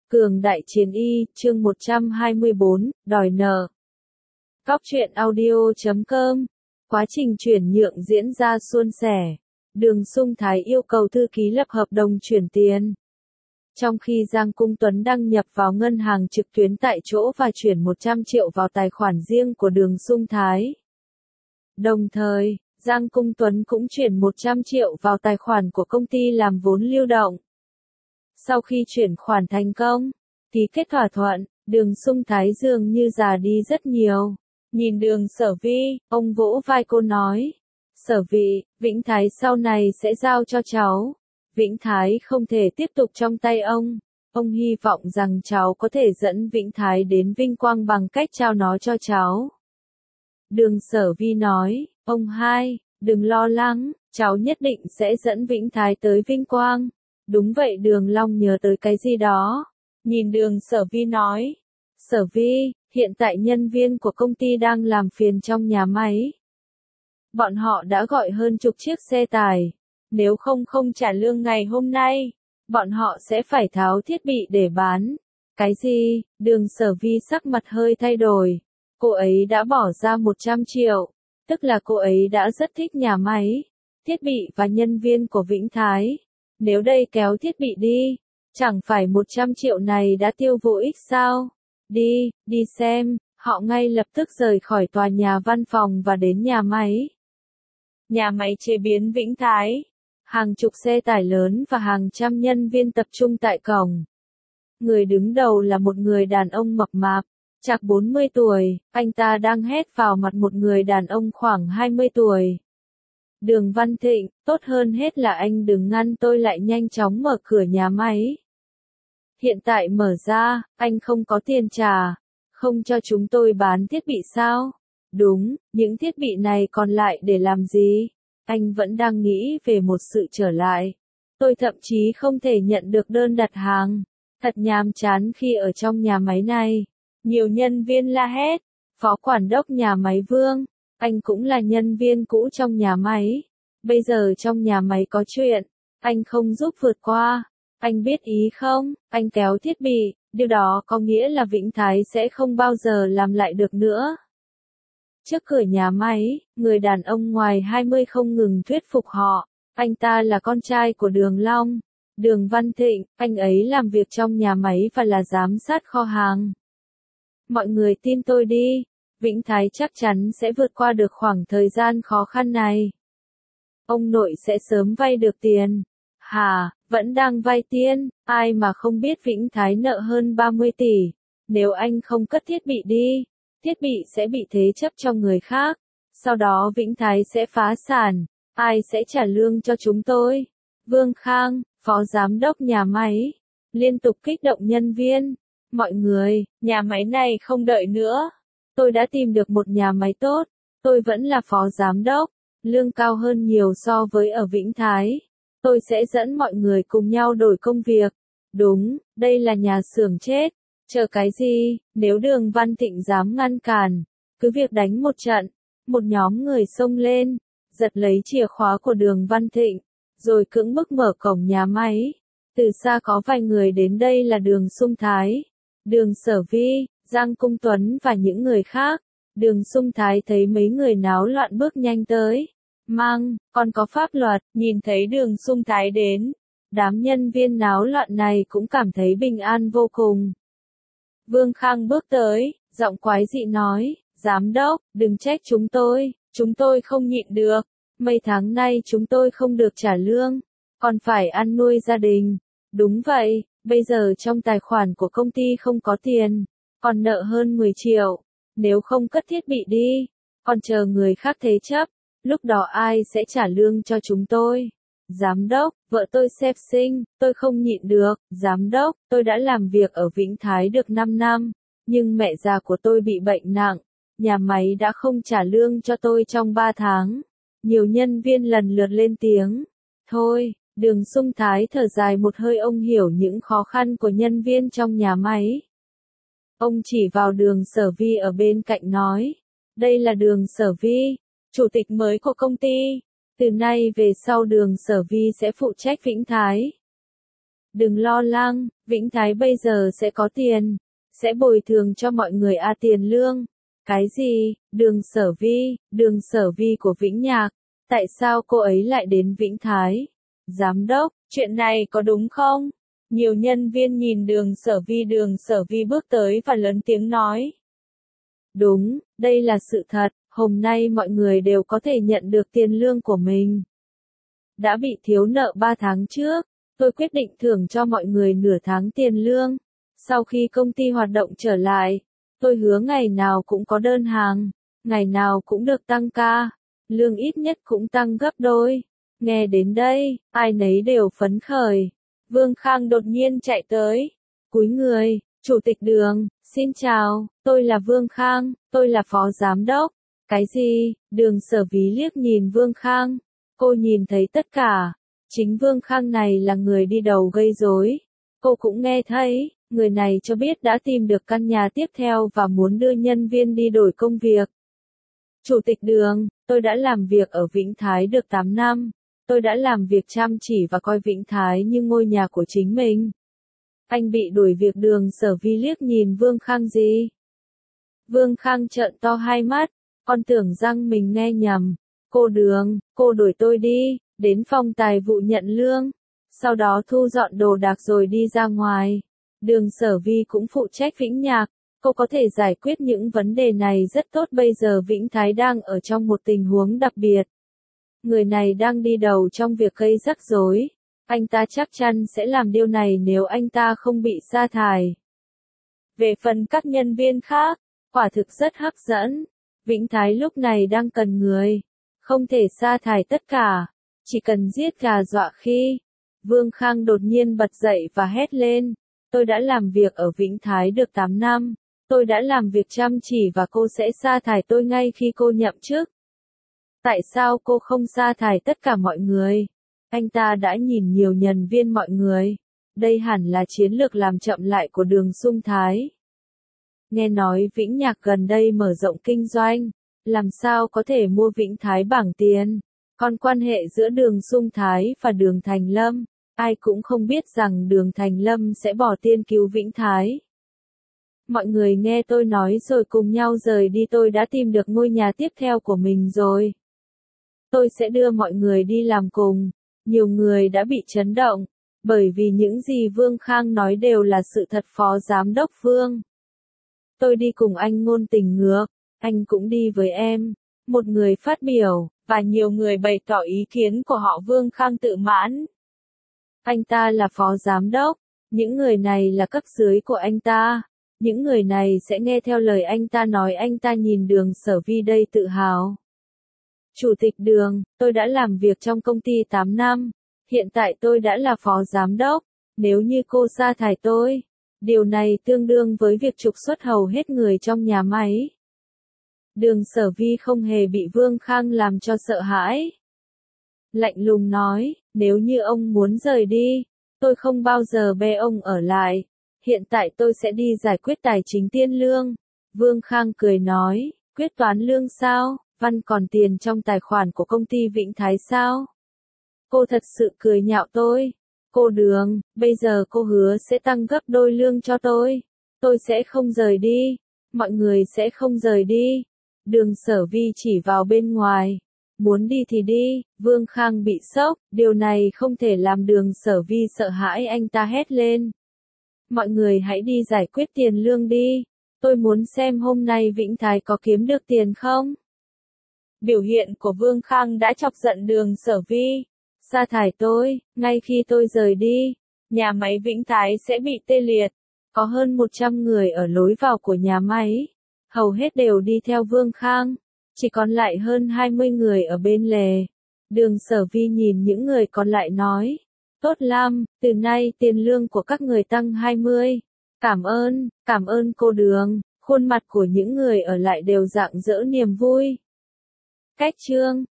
Cường đại chiến y, chương 124, đòi nợ. Cóc truyện audio.com. Quá trình chuyển nhượng diễn ra suôn sẻ. Đường Sung Thái yêu cầu thư ký lập hợp đồng chuyển tiền. Trong khi Giang Cung Tuấn đăng nhập vào ngân hàng trực tuyến tại chỗ và chuyển 100 triệu vào tài khoản riêng của Đường Sung Thái. Đồng thời, Giang Cung Tuấn cũng chuyển 100 triệu vào tài khoản của công ty làm vốn lưu động. Sau khi chuyển khoản thành công, ký kết thỏa thuận, Đường Sung Thái dường như già đi rất nhiều. Nhìn Đường Sở Vi, ông vỗ vai cô nói. Sở Vi, Vĩnh Thái sau này sẽ giao cho cháu. Vĩnh Thái không thể tiếp tục trong tay ông. Ông hy vọng rằng cháu có thể dẫn Vĩnh Thái đến vinh quang bằng cách trao nó cho cháu. Đường Sở Vi nói, ông hai, đừng lo lắng, cháu nhất định sẽ dẫn Vĩnh Thái tới vinh quang. Đúng vậy, Đường Long nhớ tới cái gì đó. Nhìn Đường Sở Vi nói. Sở Vi, hiện tại nhân viên của công ty đang làm phiền trong nhà máy. Bọn họ đã gọi hơn chục chiếc xe tải. Nếu không trả lương ngày hôm nay, bọn họ sẽ phải tháo thiết bị để bán. Cái gì? Đường Sở Vi sắc mặt hơi thay đổi. Cô ấy đã bỏ ra 100 triệu. Tức là cô ấy đã rất thích nhà máy, thiết bị và nhân viên của Vĩnh Thái. Nếu đây kéo thiết bị đi, chẳng phải 100 triệu này đã tiêu vô ích sao? Đi xem. Họ ngay lập tức rời khỏi tòa nhà văn phòng và đến nhà máy. Nhà máy chế biến Vĩnh Thái. Hàng chục xe tải lớn và hàng trăm nhân viên tập trung tại cổng. Người đứng đầu là một người đàn ông mập mạp, chạc 40 tuổi, anh ta đang hét vào mặt một người đàn ông khoảng 20 tuổi. Đường Văn Thịnh, tốt hơn hết là anh đừng ngăn tôi lại, nhanh chóng mở cửa nhà máy. Hiện tại mở ra, anh không có tiền trả, không cho chúng tôi bán thiết bị sao? Đúng, những thiết bị này còn lại để làm gì? Anh vẫn đang nghĩ về một sự trở lại. Tôi thậm chí không thể nhận được đơn đặt hàng. Thật nhàm chán khi ở trong nhà máy này. Nhiều nhân viên la hét. Phó quản đốc nhà máy Vương, anh cũng là nhân viên cũ trong nhà máy. Bây giờ trong nhà máy có chuyện, anh không giúp vượt qua. Anh biết ý không? Anh kéo thiết bị, điều đó có nghĩa là Vĩnh Thái sẽ không bao giờ làm lại được nữa. Trước cửa nhà máy, người đàn ông ngoài 20 không ngừng thuyết phục họ. Anh ta là con trai của Đường Long. Đường Văn Thịnh, anh ấy làm việc trong nhà máy và là giám sát kho hàng. Mọi người tin tôi đi, Vĩnh Thái chắc chắn sẽ vượt qua được khoảng thời gian khó khăn này. Ông nội sẽ sớm vay được tiền. Hả, vẫn đang vay tiền, ai mà không biết Vĩnh Thái nợ hơn 30 tỷ. Nếu anh không cất thiết bị đi, thiết bị sẽ bị thế chấp cho người khác. Sau đó Vĩnh Thái sẽ phá sản. Ai sẽ trả lương cho chúng tôi? Vương Khang, phó giám đốc nhà máy, liên tục kích động nhân viên. Mọi người, nhà máy này không đợi nữa. Tôi đã tìm được một nhà máy tốt. Tôi vẫn là phó giám đốc. Lương cao hơn nhiều so với ở Vĩnh Thái. Tôi sẽ dẫn mọi người cùng nhau đổi công việc. Đúng, đây là nhà xưởng chết. Chờ cái gì? Nếu Đường Văn Thịnh dám ngăn cản, cứ việc đánh một trận. Một nhóm người xông lên, giật lấy chìa khóa của Đường Văn Thịnh, rồi cưỡng bức mở cổng nhà máy. Từ xa có vài người đến, đây là Đường Sung Thái, Đường Sở Vi, Giang Cung Tuấn và những người khác. Đường Sung Thái thấy mấy người náo loạn bước nhanh tới. Còn có pháp luật, nhìn thấy Đường Sung Thái đến. Đám nhân viên náo loạn này cũng cảm thấy bình an vô cùng. Vương Khang bước tới, giọng quái dị nói, giám đốc, đừng trách chúng tôi không nhịn được. Mấy tháng nay chúng tôi không được trả lương, còn phải ăn nuôi gia đình. Đúng vậy, bây giờ trong tài khoản của công ty không có tiền, còn nợ hơn 10 triệu. Nếu không cất thiết bị đi, còn chờ người khác thế chấp, lúc đó ai sẽ trả lương cho chúng tôi? Giám đốc, vợ tôi xếp sinh, tôi không nhịn được. Giám đốc, tôi đã làm việc ở Vĩnh Thái được 5 năm, nhưng mẹ già của tôi bị bệnh nặng. Nhà máy đã không trả lương cho tôi trong 3 tháng. Nhiều nhân viên lần lượt lên tiếng. Thôi, Đường Sung Thái thở dài một hơi, ông hiểu những khó khăn của nhân viên trong nhà máy. Ông chỉ vào Đường Sở Vi ở bên cạnh nói. Đây là Đường Sở Vi, chủ tịch mới của công ty. Từ nay về sau Đường Sở Vi sẽ phụ trách Vĩnh Thái. Đừng lo lắng, Vĩnh Thái bây giờ sẽ có tiền, sẽ bồi thường cho mọi người tiền lương. Cái gì? Đường Sở Vi của Vĩnh Nhạc, tại sao cô ấy lại đến Vĩnh Thái? Giám đốc, chuyện này có đúng không? Nhiều nhân viên nhìn đường Sở Vi bước tới và lớn tiếng nói. Đúng, đây là sự thật, hôm nay mọi người đều có thể nhận được tiền lương của mình. Đã bị thiếu nợ 3 tháng trước, tôi quyết định thưởng cho mọi người nửa tháng tiền lương. Sau khi công ty hoạt động trở lại, tôi hứa ngày nào cũng có đơn hàng, ngày nào cũng được tăng ca, lương ít nhất cũng tăng gấp đôi. Nghe đến đây, ai nấy đều phấn khởi. Vương Khang đột nhiên chạy tới, cúi người, Chủ tịch Đường, xin chào, tôi là Vương Khang, tôi là phó giám đốc. Cái gì? Đường Sở Ví liếc nhìn Vương Khang, cô nhìn thấy tất cả. Chính Vương Khang này là người đi đầu gây rối. Cô cũng nghe thấy, người này cho biết đã tìm được căn nhà tiếp theo và muốn đưa nhân viên đi đổi công việc. Chủ tịch Đường, tôi đã làm việc ở Vĩnh Thái được 8 năm. Tôi đã làm việc chăm chỉ và coi Vĩnh Thái như ngôi nhà của chính mình. Anh bị đuổi việc. Đường Sở Vi liếc nhìn Vương Khang gì? Vương Khang trợn to hai mắt, con tưởng rằng mình nghe nhầm. Cô Đường, cô đuổi tôi đi, đến phòng tài vụ nhận lương. Sau đó thu dọn đồ đạc rồi đi ra ngoài. Đường Sở Vi cũng phụ trách Vĩnh Nhạc. Cô có thể giải quyết những vấn đề này rất tốt. Bây giờ Vĩnh Thái đang ở trong một tình huống đặc biệt. Người này đang đi đầu trong việc gây rắc rối. Anh ta chắc chắn sẽ làm điều này nếu anh ta không bị sa thải. Về phần các nhân viên khác, quả thực rất hấp dẫn. Vĩnh Thái lúc này đang cần người. Không thể sa thải tất cả. Chỉ cần giết gà dọa khỉ. Vương Khang đột nhiên bật dậy và hét lên. Tôi đã làm việc ở Vĩnh Thái được 8 năm. Tôi đã làm việc chăm chỉ và cô sẽ sa thải tôi ngay khi cô nhậm chức. Tại sao cô không sa thải tất cả mọi người? Anh ta đã nhìn nhiều nhân viên mọi người. Đây hẳn là chiến lược làm chậm lại của Đường Sung Thái. Nghe nói Vĩnh Nhạc gần đây mở rộng kinh doanh. Làm sao có thể mua Vĩnh Thái bằng tiền? Còn quan hệ giữa Đường Sung Thái và Đường Thành Lâm, ai cũng không biết rằng Đường Thành Lâm sẽ bỏ tiền cứu Vĩnh Thái. Mọi người nghe tôi nói rồi cùng nhau rời đi. Tôi đã tìm được ngôi nhà tiếp theo của mình rồi. Tôi sẽ đưa mọi người đi làm cùng. Nhiều người đã bị chấn động, bởi vì những gì Vương Khang nói đều là sự thật. Phó Giám đốc Vương. Tôi đi cùng anh ngôn tình ngược, anh cũng đi với em. Một người phát biểu, và nhiều người bày tỏ ý kiến của họ. Vương Khang tự mãn. Anh ta là phó giám đốc, những người này là cấp dưới của anh ta. Những người này sẽ nghe theo lời anh ta nói. Anh ta nhìn Đường Sở Vi đầy tự hào. Chủ tịch Đường, tôi đã làm việc trong công ty 8 năm. Hiện tại tôi đã là phó giám đốc. Nếu như cô sa thải tôi, điều này tương đương với việc trục xuất hầu hết người trong nhà máy. Đường Sở Vi không hề bị Vương Khang làm cho sợ hãi. Lạnh lùng nói, nếu như ông muốn rời đi, tôi không bao giờ bê ông ở lại. Hiện tại tôi sẽ đi giải quyết tài chính tiền lương. Vương Khang cười nói, quyết toán lương sao? Văn còn tiền trong tài khoản của công ty Vĩnh Thái sao? Cô thật sự cười nhạo tôi. Cô Đường, bây giờ cô hứa sẽ tăng gấp đôi lương cho tôi. Tôi sẽ không rời đi. Mọi người sẽ không rời đi. Đường Sở Vi chỉ vào bên ngoài. Muốn đi thì đi. Vương Khang bị sốc. Điều này không thể làm Đường Sở Vi sợ hãi. Anh ta hét lên. Mọi người hãy đi giải quyết tiền lương đi. Tôi muốn xem hôm nay Vĩnh Thái có kiếm được tiền không? Biểu hiện của Vương Khang đã chọc giận Đường Sở Vi. Sa thải tôi, ngay khi tôi rời đi, nhà máy Vĩnh Thái sẽ bị tê liệt. Có hơn 100 người ở lối vào của nhà máy. Hầu hết đều đi theo Vương Khang. Chỉ còn lại hơn 20 người ở bên lề. Đường Sở Vi nhìn những người còn lại nói. Tốt lắm, từ nay tiền lương của các người tăng 20. Cảm ơn cô Đường. Khuôn mặt của những người ở lại đều rạng rỡ niềm vui. Cách chương